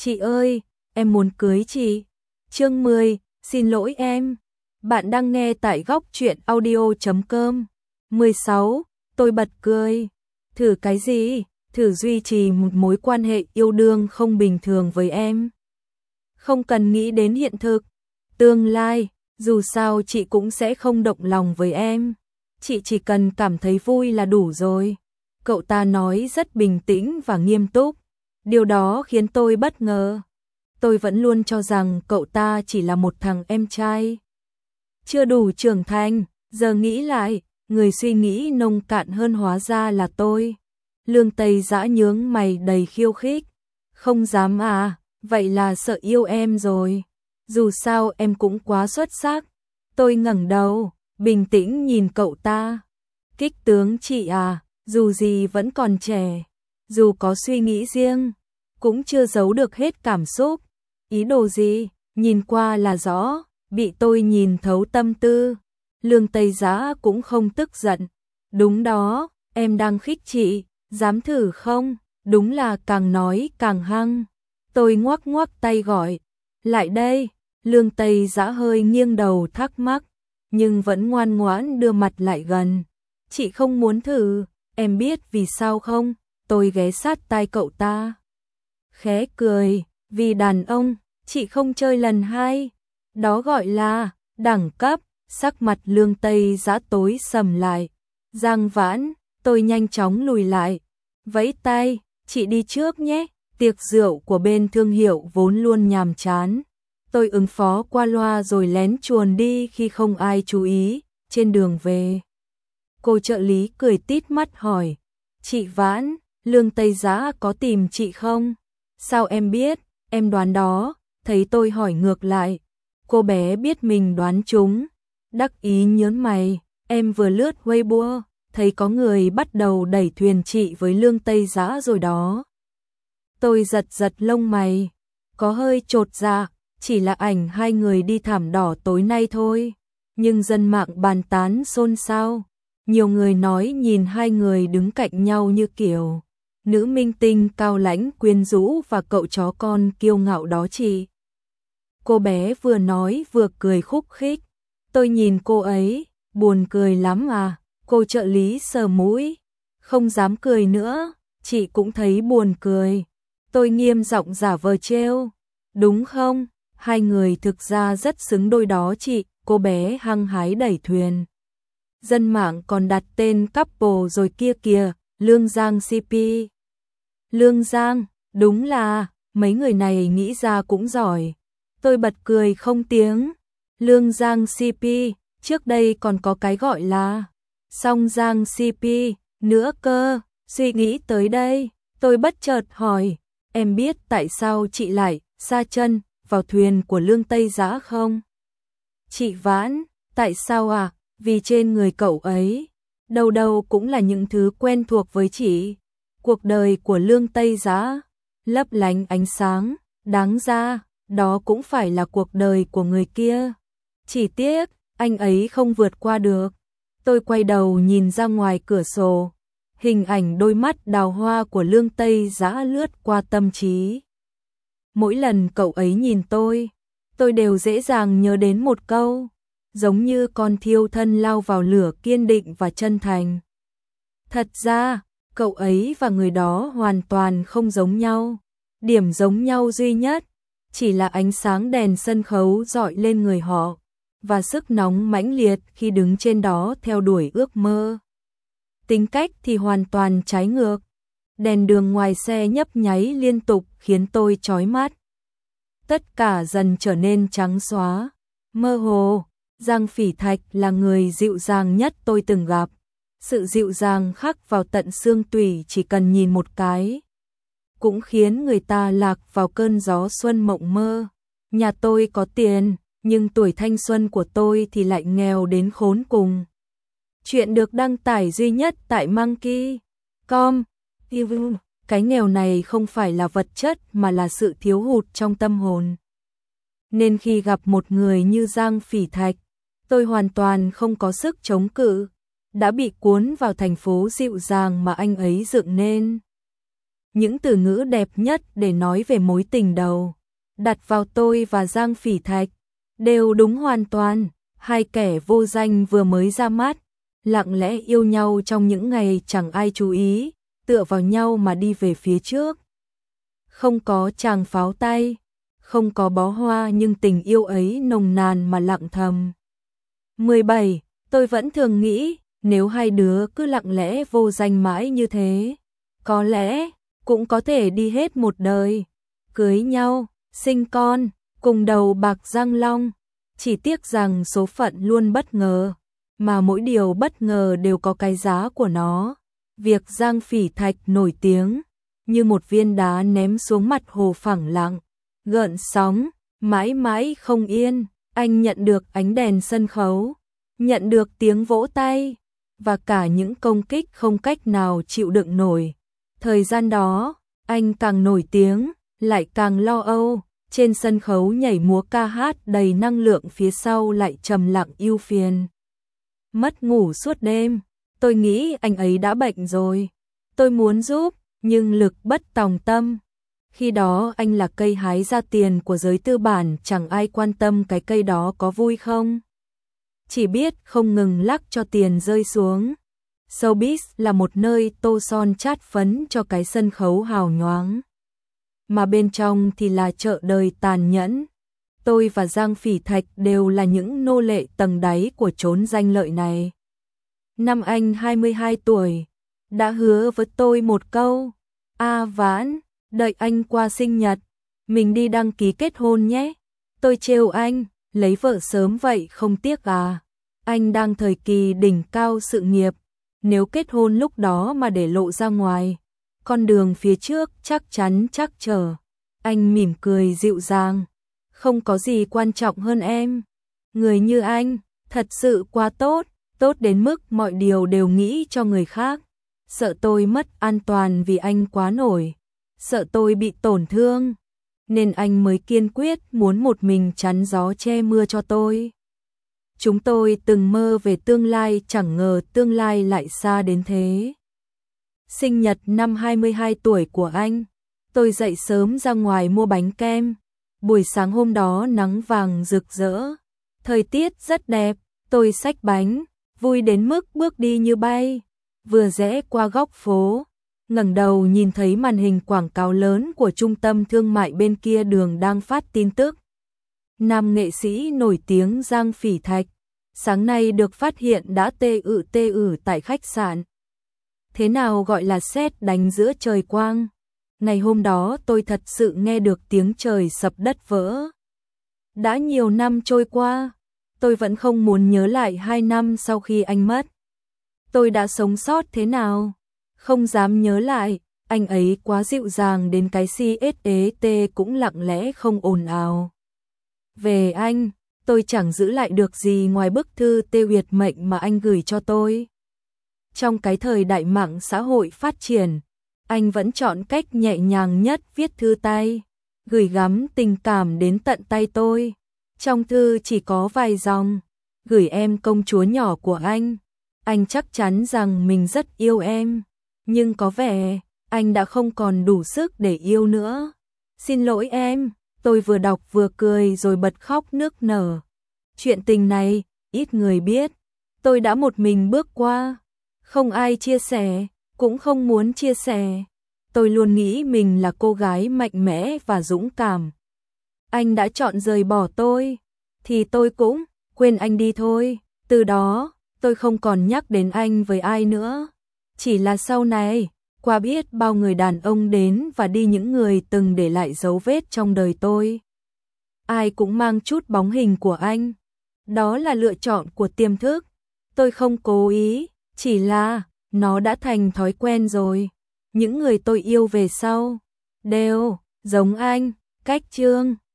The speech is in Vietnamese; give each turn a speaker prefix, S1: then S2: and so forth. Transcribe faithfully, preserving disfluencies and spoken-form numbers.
S1: Chị ơi, em muốn cưới chị. Chương mười, xin lỗi em. Bạn đang nghe tại góc truyện audio chấm com. mười sáu, tôi bật cười. Thử cái gì? Thử duy trì một mối quan hệ yêu đương không bình thường với em. Không cần nghĩ đến hiện thực, tương lai, dù sao chị cũng sẽ không động lòng với em. Chị chỉ cần cảm thấy vui là đủ rồi. Cậu ta nói rất bình tĩnh và nghiêm túc. Điều đó khiến tôi bất ngờ. Tôi vẫn luôn cho rằng cậu ta chỉ là một thằng em trai chưa đủ trưởng thành, giờ nghĩ lại, người suy nghĩ nông cạn hơn hóa ra là tôi. Lương Tây Dã nhướng mày đầy khiêu khích. Không dám à, vậy là sợ yêu em rồi. Dù sao em cũng quá xuất sắc. Tôi ngẩng đầu, bình tĩnh nhìn cậu ta. Kích tướng chị à, dù gì vẫn còn trẻ, dù có suy nghĩ riêng, cũng chưa giấu được hết cảm xúc. Ý đồ gì, nhìn qua là rõ, bị tôi nhìn thấu tâm tư. Lương Tây Dã cũng không tức giận. Đúng đó, em đang khích chị, dám thử không? Đúng là càng nói càng hăng. Tôi ngoắc ngoắc tay gọi. Lại đây, Lương Tây Dã hơi nghiêng đầu thắc mắc, nhưng vẫn ngoan ngoãn đưa mặt lại gần. Chị không muốn thử, em biết vì sao không? Tôi ghé sát tai cậu ta. Khẽ cười, vì đàn ông, chị không chơi lần hai. Đó gọi là đẳng cấp. Sắc mặt Lương Tây Dã tối sầm lại. Giang Vãn, tôi nhanh chóng lùi lại. Vẫy tay, chị đi trước nhé. Tiệc rượu của bên thương hiệu vốn luôn nhàm chán. Tôi ứng phó qua loa rồi lén chuồn đi khi không ai chú ý. Trên đường về, cô trợ lý cười tít mắt hỏi. Chị Vãn, Lương Tây Dã có tìm chị không? Sao em biết? Em đoán đó. Thấy tôi hỏi ngược lại, cô bé biết mình đoán trúng. Đắc ý nhớn mày. Em vừa lướt Weibo, thấy có người bắt đầu đẩy thuyền chị với Lương Tây Dã rồi đó. Tôi giật giật lông mày, có hơi chột dạ, chỉ là ảnh hai người đi thảm đỏ tối nay thôi. Nhưng dân mạng bàn tán xôn xao. Nhiều người nói nhìn hai người đứng cạnh nhau như kiểu nữ minh tinh cao lãnh quyến rũ và cậu chó con kiêu ngạo đó chị. Cô bé vừa nói vừa cười khúc khích. Tôi nhìn cô ấy, buồn cười lắm à. Cô trợ lý sờ mũi, không dám cười nữa. Chị cũng thấy buồn cười. Tôi nghiêm giọng giả vờ trêu. Đúng không? Hai người thực ra rất xứng đôi đó chị. Cô bé hăng hái đẩy thuyền. Dân mạng còn đặt tên couple rồi kia kìa. Lương Giang xê pê. Lương Giang, đúng là mấy người này nghĩ ra cũng giỏi. Tôi bật cười không tiếng. Lương Giang xê pê, trước đây còn có cái gọi là Song Giang xê pê nữa cơ. Suy nghĩ tới đây, tôi bất chợt hỏi, em biết tại sao chị lại sa chân vào thuyền của Lương Tây Dã không? Chị Vãn, tại sao à? Vì trên người cậu ấy, đâu đâu cũng là những thứ quen thuộc với chị. Cuộc đời của Lương Tây Dã lấp lánh ánh sáng, đáng ra đó cũng phải là cuộc đời của người kia. Chỉ tiếc, anh ấy không vượt qua được. Tôi quay đầu nhìn ra ngoài cửa sổ. Hình ảnh đôi mắt đào hoa của Lương Tây Dã lướt qua tâm trí. Mỗi lần cậu ấy nhìn tôi, tôi đều dễ dàng nhớ đến một câu. Giống như con thiêu thân lao vào lửa kiên định và chân thành. Thật ra, cậu ấy và người đó hoàn toàn không giống nhau. Điểm giống nhau duy nhất chỉ là ánh sáng đèn sân khấu rọi lên người họ và sức nóng mãnh liệt khi đứng trên đó theo đuổi ước mơ. Tính cách thì hoàn toàn trái ngược. Đèn đường ngoài xe nhấp nháy liên tục khiến tôi chói mắt. Tất cả dần trở nên trắng xóa, mơ hồ. Giang Phỉ Thạch là người dịu dàng nhất tôi từng gặp. Sự dịu dàng khắc vào tận xương tủy chỉ cần nhìn một cái. Cũng khiến người ta lạc vào cơn gió xuân mộng mơ. Nhà tôi có tiền, nhưng tuổi thanh xuân của tôi thì lại nghèo đến khốn cùng. Chuyện được đăng tải duy nhất tại Monkey chấm com. Cái nghèo này không phải là vật chất mà là sự thiếu hụt trong tâm hồn. Nên khi gặp một người như Giang Phỉ Thạch, tôi hoàn toàn không có sức chống cự, đã bị cuốn vào thành phố dịu dàng mà anh ấy dựng nên. những từ ngữ đẹp nhất để nói về mối tình đầu đặt vào tôi và Giang Phỉ Thạch, đều đúng hoàn toàn. Hai kẻ vô danh vừa mới ra mắt, lặng lẽ yêu nhau trong những ngày chẳng ai chú ý, tựa vào nhau mà đi về phía trước. Không có tràng pháo tay, không có bó hoa, nhưng tình yêu ấy nồng nàn mà lặng thầm. mười bảy, tôi vẫn thường nghĩ, nếu hai đứa cứ lặng lẽ vô danh mãi như thế, có lẽ cũng có thể đi hết một đời, cưới nhau, sinh con, cùng đầu bạc răng long. Chỉ tiếc rằng số phận luôn bất ngờ, mà mỗi điều bất ngờ đều có cái giá của nó. Việc Giang Phỉ Thạch nổi tiếng như một viên đá ném xuống mặt hồ phẳng lặng, gợn sóng, mãi mãi không yên. Anh nhận được ánh đèn sân khấu, nhận được tiếng vỗ tay, và cả những công kích không cách nào chịu đựng nổi. Thời gian đó, anh càng nổi tiếng, lại càng lo âu. Trên sân khấu nhảy múa ca hát đầy năng lượng, phía sau lại trầm lặng ưu phiền. Mất ngủ suốt đêm, tôi nghĩ anh ấy đã bệnh rồi. Tôi muốn giúp, nhưng lực bất tòng tâm. Khi đó anh là cây hái ra tiền của giới tư bản, chẳng ai quan tâm cái cây đó có vui không. Chỉ biết không ngừng lắc cho tiền rơi xuống. Showbiz là một nơi tô son chát phấn cho cái sân khấu hào nhoáng, mà bên trong thì là chợ đời tàn nhẫn. Tôi và Giang Phỉ Thạch đều là những nô lệ tầng đáy của chốn danh lợi này. Năm anh hai mươi hai tuổi, đã hứa với tôi một câu: "A Vãn, đợi anh qua sinh nhật, mình đi đăng ký kết hôn nhé." Tôi trêu anh, lấy vợ sớm vậy không tiếc à? Anh đang thời kỳ đỉnh cao sự nghiệp, nếu kết hôn lúc đó mà để lộ ra ngoài, con đường phía trước chắc chắn trắc trở. Anh mỉm cười dịu dàng. Không có gì quan trọng hơn em. Người như anh, thật sự quá tốt, tốt đến mức mọi điều đều nghĩ cho người khác. Sợ tôi mất an toàn vì anh quá nổi, sợ tôi bị tổn thương, nên anh mới kiên quyết muốn một mình chắn gió che mưa cho tôi. Chúng tôi từng mơ về tương lai, chẳng ngờ tương lai lại xa đến thế. Sinh nhật năm hai mươi hai tuổi của anh, tôi dậy sớm ra ngoài mua bánh kem. Buổi sáng hôm đó nắng vàng rực rỡ, thời tiết rất đẹp, tôi xách bánh, vui đến mức bước đi như bay. Vừa rẽ qua góc phố, ngẩng đầu nhìn thấy màn hình quảng cáo lớn của trung tâm thương mại bên kia đường đang phát tin tức. Nam nghệ sĩ nổi tiếng Giang Phỉ Thạch, sáng nay được phát hiện đã tê ự tê ử tại khách sạn. Thế nào gọi là sét đánh giữa trời quang? Ngày hôm đó tôi thật sự nghe được tiếng trời sập đất vỡ. Đã nhiều năm trôi qua, tôi vẫn không muốn nhớ lại hai năm sau khi anh mất. Tôi đã sống sót thế nào? Không dám nhớ lại, anh ấy quá dịu dàng đến cái xê ét e tê cũng lặng lẽ không ồn ào. Về anh, tôi chẳng giữ lại được gì ngoài bức thư tê uyệt mệnh mà anh gửi cho tôi. Trong cái thời đại mạng xã hội phát triển, anh vẫn chọn cách nhẹ nhàng nhất viết thư tay, gửi gắm tình cảm đến tận tay tôi. Trong thư chỉ có vài dòng: "Gửi em công chúa nhỏ của anh. Anh chắc chắn rằng mình rất yêu em, nhưng có vẻ anh đã không còn đủ sức để yêu nữa. Xin lỗi em." Tôi vừa đọc vừa cười rồi bật khóc nức nở. Chuyện tình này, ít người biết. Tôi đã một mình bước qua, không ai chia sẻ, cũng không muốn chia sẻ. Tôi luôn nghĩ mình là cô gái mạnh mẽ và dũng cảm. Anh đã chọn rời bỏ tôi, thì tôi cũng quên anh đi thôi. Từ đó, tôi không còn nhắc đến anh với ai nữa. Chỉ là sau này, qua biết bao người đàn ông đến và đi, những người từng để lại dấu vết trong đời tôi, ai cũng mang chút bóng hình của anh. Đó là lựa chọn của tiềm thức. Tôi không cố ý, chỉ là nó đã thành thói quen rồi. Những người tôi yêu về sau đều giống anh, cách Trương.